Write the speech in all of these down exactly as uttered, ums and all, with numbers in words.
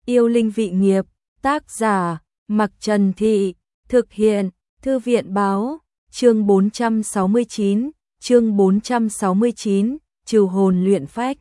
Yêu linh vị nghiệp, tác giả, Mặc Trần Thị, thực hiện, Thư viện báo, chương bốn trăm sáu mươi chín, chương bốn trăm sáu mươi chín, trừ hồn luyện phách.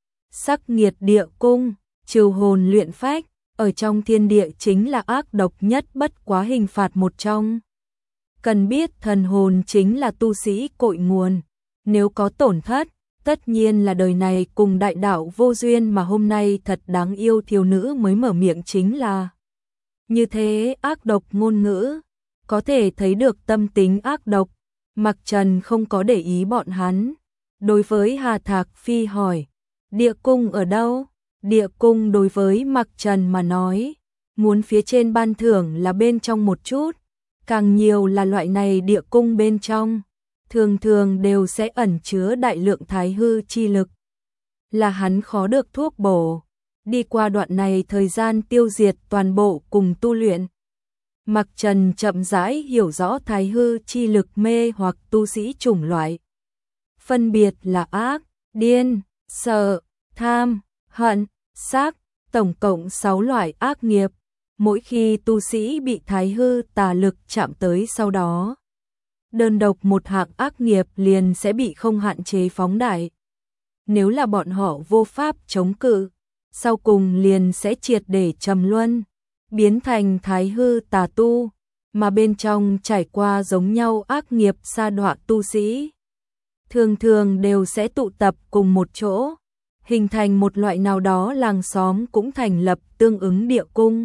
Sắc nghiệt địa cung, trừ hồn luyện phách, ở trong thiên địa chính là ác độc nhất bất quá hình phạt một trong. Cần biết thần hồn chính là tu sĩ cội nguồn, nếu có tổn thất, tất nhiên là đời này cùng đại đạo vô duyên, mà hôm nay thật đáng yêu thiếu nữ mới mở miệng chính là như thế ác độc ngôn ngữ, có thể thấy được tâm tính ác độc. Mặc Trần không có để ý bọn hắn, đối với Hà Thạc Phi hỏi, địa cung ở đâu? Địa cung đối với Mặc Trần mà nói, muốn phía trên ban thưởng là bên trong một chút, càng nhiều là loại này địa cung bên trong, thường thường đều sẽ ẩn chứa đại lượng thái hư chi lực, là hắn khó được thuốc bổ, đi qua đoạn này thời gian tiêu diệt toàn bộ cùng tu luyện. Mặc Trần chậm rãi hiểu rõ thái hư chi lực mê hoặc tu sĩ chủng loại. Phân biệt là ác, điên, sợ, tham, hận, sát, tổng cộng sáu loại ác nghiệp. Mỗi khi tu sĩ bị thái hư tà lực chạm tới sau đó, đơn độc một hạng ác nghiệp liền sẽ bị không hạn chế phóng đại. Nếu là bọn họ vô pháp chống cự, sau cùng liền sẽ triệt để trầm luân, biến thành thái hư tà tu, mà bên trong trải qua giống nhau ác nghiệp sa đọa tu sĩ. Thường thường đều sẽ tụ tập cùng một chỗ, hình thành một loại nào đó làng xóm, cũng thành lập tương ứng địa cung,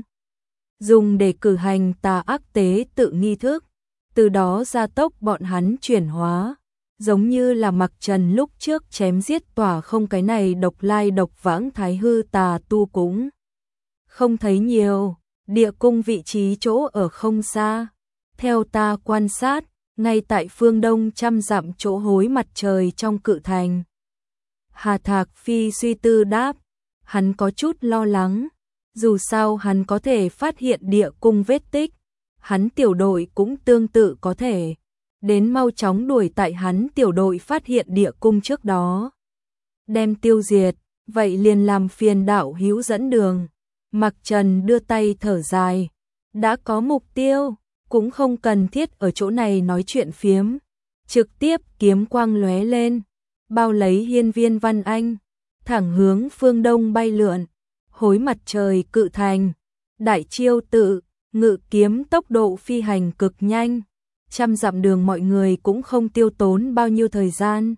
dùng để cử hành tà ác tế tự nghi thức, từ đó gia tốc bọn hắn chuyển hóa, giống như là Mặc Trần lúc trước chém giết tỏa không cái này độc lai độc vãng thái hư tà tu cũng không thấy nhiều. Địa cung vị trí chỗ ở không xa, theo ta quan sát, ngay tại phương đông trăm dặm chỗ hối mặt trời trong cự thành. Hà Thạc Phi suy tư đáp, hắn có chút lo lắng, dù sao hắn có thể phát hiện địa cung vết tích, hắn tiểu đội cũng tương tự có thể, đến mau chóng đuổi tại hắn tiểu đội phát hiện địa cung trước đó, đem tiêu diệt, vậy liền làm phiền đạo hữu dẫn đường. Mặc Trần đưa tay thở dài, đã có mục tiêu, cũng không cần thiết ở chỗ này nói chuyện phiếm, trực tiếp kiếm quang lóe lên, bao lấy hiên viên Văn Anh, thẳng hướng phương đông bay lượn, hối mặt trời cự thành, đại chiêu tự, ngự kiếm tốc độ phi hành cực nhanh, trăm dặm đường mọi người cũng không tiêu tốn bao nhiêu thời gian,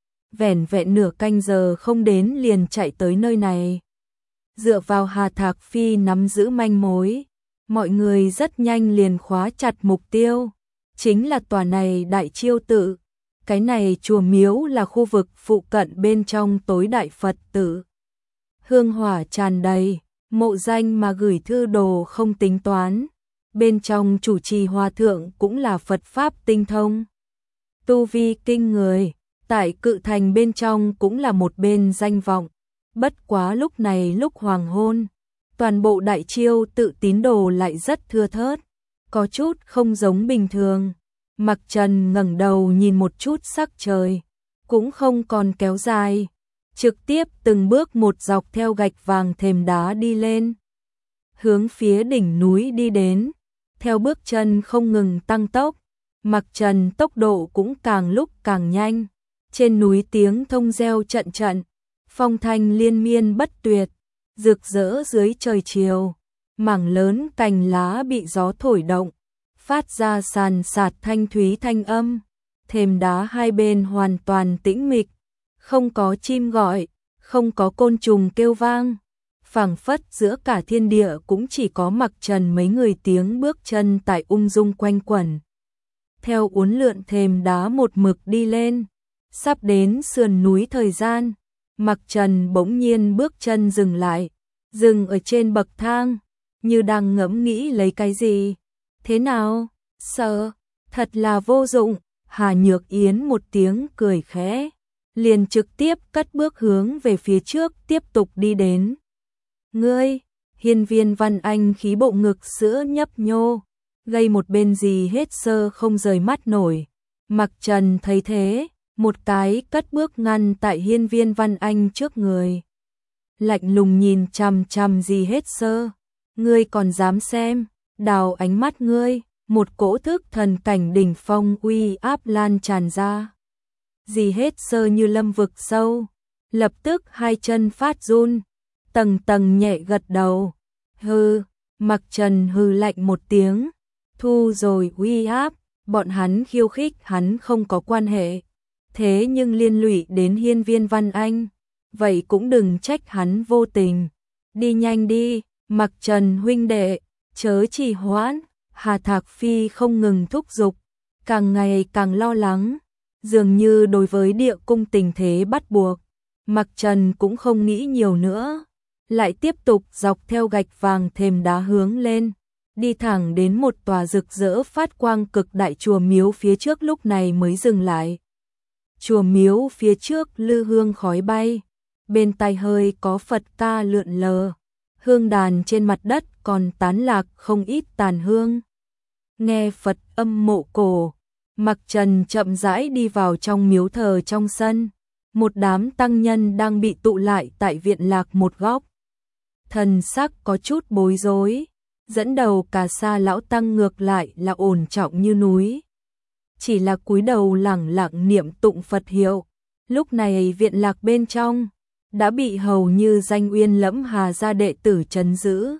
vẻn vẹn nửa canh giờ không đến liền chạy tới nơi này. Dựa vào Hà Thạc Phi nắm giữ manh mối, mọi người rất nhanh liền khóa chặt mục tiêu, chính là tòa này đại chiêu tự. Cái này chùa miếu là khu vực phụ cận bên trong tối đại Phật tử. Hương hỏa tràn đầy, mộ danh mà gửi thư đồ không tính toán. Bên trong chủ trì hòa thượng cũng là Phật Pháp tinh thông. Tu vi kinh người, tại cự thành bên trong cũng là một bên danh vọng. Bất quá lúc này lúc hoàng hôn, toàn bộ đại chiêu tự tín đồ lại rất thưa thớt, có chút không giống bình thường. Mặc Trần ngẩng đầu nhìn một chút sắc trời, cũng không còn kéo dài, trực tiếp từng bước một dọc theo gạch vàng thềm đá đi lên, hướng phía đỉnh núi đi đến, theo bước chân không ngừng tăng tốc, Mặc Trần tốc độ cũng càng lúc càng nhanh, trên núi tiếng thông reo trận trận, phong thanh liên miên bất tuyệt, rực rỡ dưới trời chiều, mảng lớn cành lá bị gió thổi động, phát ra sàn sạt thanh thúy thanh âm, thềm đá hai bên hoàn toàn tĩnh mịch, không có chim gọi, không có côn trùng kêu vang, phảng phất giữa cả thiên địa cũng chỉ có Mặc Trần mấy người tiếng bước chân tại ung dung quanh quẩn. Theo uốn lượn thềm đá một mực đi lên, sắp đến sườn núi thời gian, Mặc Trần bỗng nhiên bước chân dừng lại, dừng ở trên bậc thang, như đang ngẫm nghĩ lấy cái gì. Thế nào? Sợ? Thật là vô dụng. Hà Nhược Yến một tiếng cười khẽ, liền trực tiếp cất bước hướng về phía trước tiếp tục đi đến. Ngươi, hiên viên Văn Anh khí bộ ngực sữa nhấp nhô, gây một bên gì hết sơ không rời mắt nổi. Mặc Trần thấy thế, một cái cất bước ngăn tại hiên viên Văn Anh trước người. lạnh lùng nhìn chằm chằm Di Hết Sơ. Ngươi còn dám xem? Đào ánh mắt ngươi, một cỗ thức thần cảnh đỉnh phong uy áp lan tràn ra. Di Hết Sơ như lâm vực sâu, lập tức hai chân phát run, tầng tầng nhẹ gật đầu. Hừ, Mặc Trần hừ lạnh một tiếng, thu rồi uy áp, bọn hắn khiêu khích hắn không có quan hệ, thế nhưng liên lụy đến Hiên Viên Văn Anh, vậy cũng đừng trách hắn vô tình. Đi nhanh đi, Mặc Trần huynh đệ, chớ trì hoãn. Hà Thạc Phi không ngừng thúc giục, càng ngày càng lo lắng, dường như đối với địa cung tình thế bắt buộc. Mặc Trần cũng không nghĩ nhiều nữa, lại tiếp tục dọc theo gạch vàng thềm đá hướng lên, đi thẳng đến một tòa rực rỡ phát quang cực đại chùa miếu phía trước, lúc này mới dừng lại. Chùa miếu phía trước lư hương khói bay, bên tai hơi có Phật ca lượn lờ, hương đàn trên mặt đất còn tán lạc không ít tàn hương. Nghe Phật âm mộ cổ, Mặc Trần chậm rãi đi vào trong miếu thờ. Trong sân, một đám tăng nhân đang bị tụ lại tại viện lạc một góc. Thần sắc có chút bối rối, dẫn đầu Cà Sa lão tăng ngược lại là ổn trọng như núi, chỉ là cúi đầu lẳng lặng niệm tụng Phật hiệu. Lúc này viện lạc bên trong đã bị hầu như danh uyên lẫm Hà gia đệ tử trấn giữ.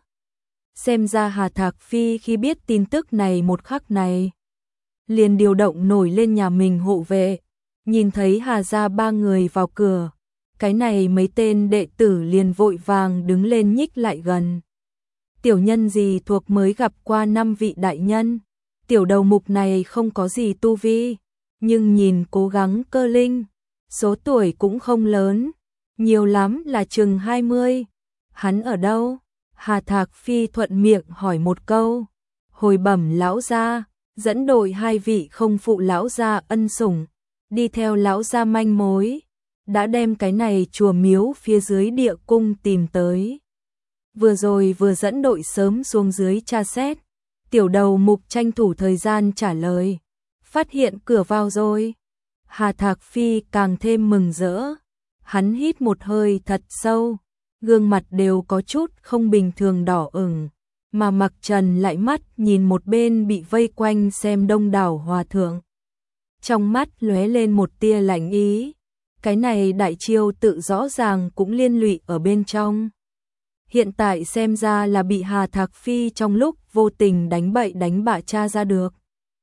Xem ra Hà Thạc Phi khi biết tin tức này một khắc này, liền điều động nổi lên nhà mình hộ vệ. Nhìn thấy Hà gia ba người vào cửa, cái này mấy tên đệ tử liền vội vàng đứng lên nhích lại gần. Tiểu nhân gì thuộc mới gặp qua năm vị đại nhân, tiểu đầu mục này không có gì tu vi, nhưng nhìn cố gắng cơ linh, số tuổi cũng không lớn, nhiều lắm là chừng hai mươi. Hắn ở đâu? Hà Thạc Phi thuận miệng hỏi một câu. Hồi bẩm lão gia, dẫn đội hai vị không phụ lão gia ân sủng, đi theo lão gia manh mối, đã đem cái này chùa miếu phía dưới địa cung tìm tới. Vừa rồi vừa dẫn đội sớm xuống dưới tra xét. Tiểu đầu mục tranh thủ thời gian trả lời, phát hiện cửa vào rồi. Hà Thạc Phi càng thêm mừng rỡ, hắn hít một hơi thật sâu, gương mặt đều có chút không bình thường đỏ ửng, mà Mặc Trần lại mắt nhìn một bên bị vây quanh xem đông đảo hòa thượng. Trong mắt lóe lên một tia lạnh ý, cái này đại chiêu tự rõ ràng cũng liên lụy ở bên trong. Hiện tại xem ra là bị Hà Thạc Phi trong lúc vô tình đánh bậy đánh bạ tra ra được.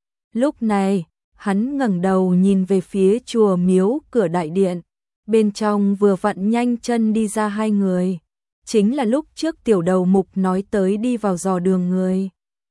Lúc này, hắn ngẩng đầu nhìn về phía chùa miếu cửa đại điện, bên trong vừa vặn nhanh chân đi ra hai người, chính là lúc trước tiểu đầu mục nói tới đi vào dò đường người.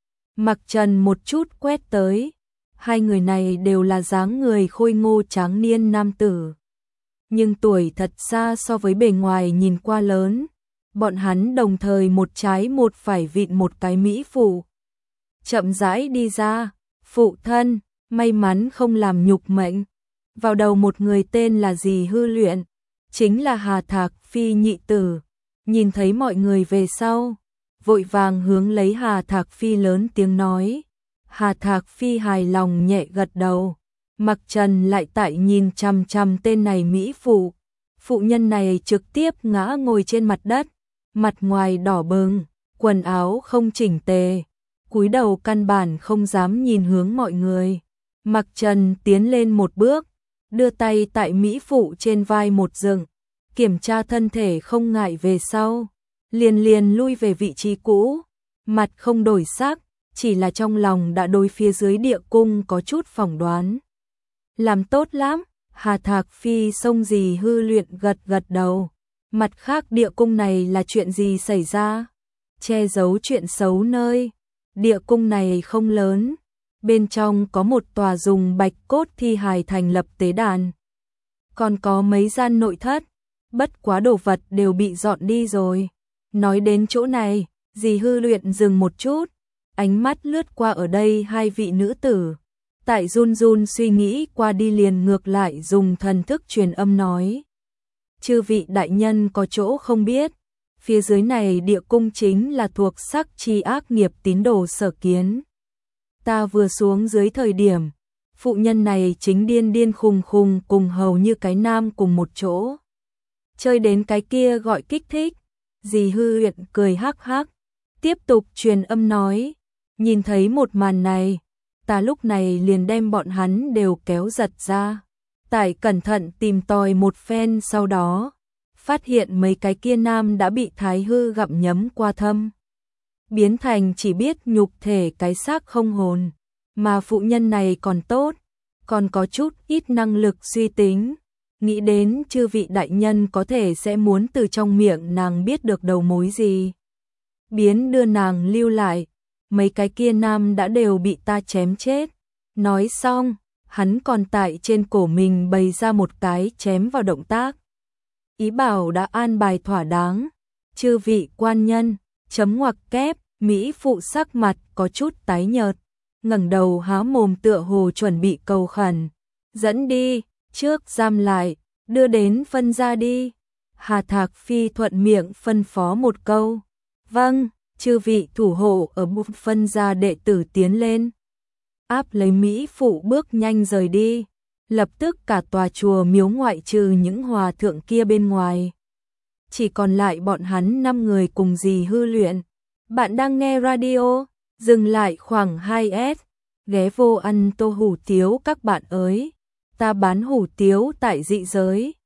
Mặc Trần một chút quét tới, hai người này đều là dáng người khôi ngô tráng niên nam tử, nhưng tuổi thật xa so với bề ngoài nhìn qua lớn. Bọn hắn đồng thời một trái một phải vịn một cái mỹ phụ, chậm rãi đi ra. Phụ thân, may mắn không làm nhục mệnh. Vào đầu một người tên là Dì Hư Luyện, chính là Hà Thạc Phi nhị tử. Nhìn thấy mọi người về sau, vội vàng hướng lấy Hà Thạc Phi lớn tiếng nói. Hà Thạc Phi hài lòng nhẹ gật đầu. Mặc Trần lại tại nhìn chằm chằm tên này mỹ phụ. Phụ nhân này trực tiếp ngã ngồi trên mặt đất, mặt ngoài đỏ bừng, quần áo không chỉnh tề, cúi đầu căn bản không dám nhìn hướng mọi người. Mặc Trần tiến lên một bước, đưa tay tại mỹ phụ trên vai một dựng, kiểm tra thân thể không ngại về sau, liền liền lui về vị trí cũ, mặt không đổi sắc, chỉ là trong lòng đã đối phía dưới địa cung có chút phỏng đoán. Làm tốt lắm. Hà Thạc Phi xông Dì Hư Luyện gật gật đầu. Mặt khác địa cung này là chuyện gì xảy ra? Che giấu chuyện xấu nơi. Địa cung này không lớn, bên trong có một tòa dùng bạch cốt thi hài thành lập tế đàn, còn có mấy gian nội thất, bất quá đồ vật đều bị dọn đi rồi. Nói đến chỗ này, Dì Hư Luyện dừng một chút, ánh mắt lướt qua ở đây hai vị nữ tử. Tại run run suy nghĩ qua đi liền ngược lại dùng thần thức truyền âm nói. Chư vị đại nhân có chỗ không biết, phía dưới này địa cung chính là thuộc sắc chi ác nghiệp tín đồ sở kiến. Ta vừa xuống dưới thời điểm, phụ nhân này chính điên điên khùng khùng cùng hầu như cái nam cùng một chỗ. chơi đến cái kia gọi kích thích. Dì Hư Luyện cười hắc hắc, tiếp tục truyền âm nói, nhìn thấy một màn này, ta lúc này liền đem bọn hắn đều kéo giật ra. Tải cẩn thận tìm tòi một phen sau đó, phát hiện mấy cái kia nam đã bị Thái Hư gặm nhấm qua thâm. Biến thành chỉ biết nhục thể cái xác không hồn, mà phụ nhân này còn tốt, còn có chút ít năng lực suy tính. Nghĩ đến chư vị đại nhân có thể sẽ muốn từ trong miệng nàng biết được đầu mối gì. Biến đưa nàng lưu lại, mấy cái kia nam đã đều bị ta chém chết. Nói xong, hắn còn tại trên cổ mình bày ra một cái chém vào động tác. Ý bảo đã an bài thỏa đáng. Chư vị quan nhân, chấm ngoặc kép, Mỹ phụ sắc mặt có chút tái nhợt, ngẩng đầu há mồm tựa hồ chuẩn bị cầu khẩn. Dẫn đi, trước giam lại, đưa đến phân gia đi. Hà Thạc Phi thuận miệng phân phó một câu. Vâng, chư vị thủ hộ ở bục phân gia đệ tử tiến lên. Áp lấy Mỹ phụ bước nhanh rời đi. Lập tức cả tòa chùa miếu ngoại trừ những hòa thượng kia bên ngoài. Chỉ còn lại bọn hắn năm người cùng dì Hư Luyện. Bạn đang nghe radio, dừng lại khoảng hai S, ghé vô ăn tô hủ tiếu các bạn ơi. Ta bán hủ tiếu tại dị giới.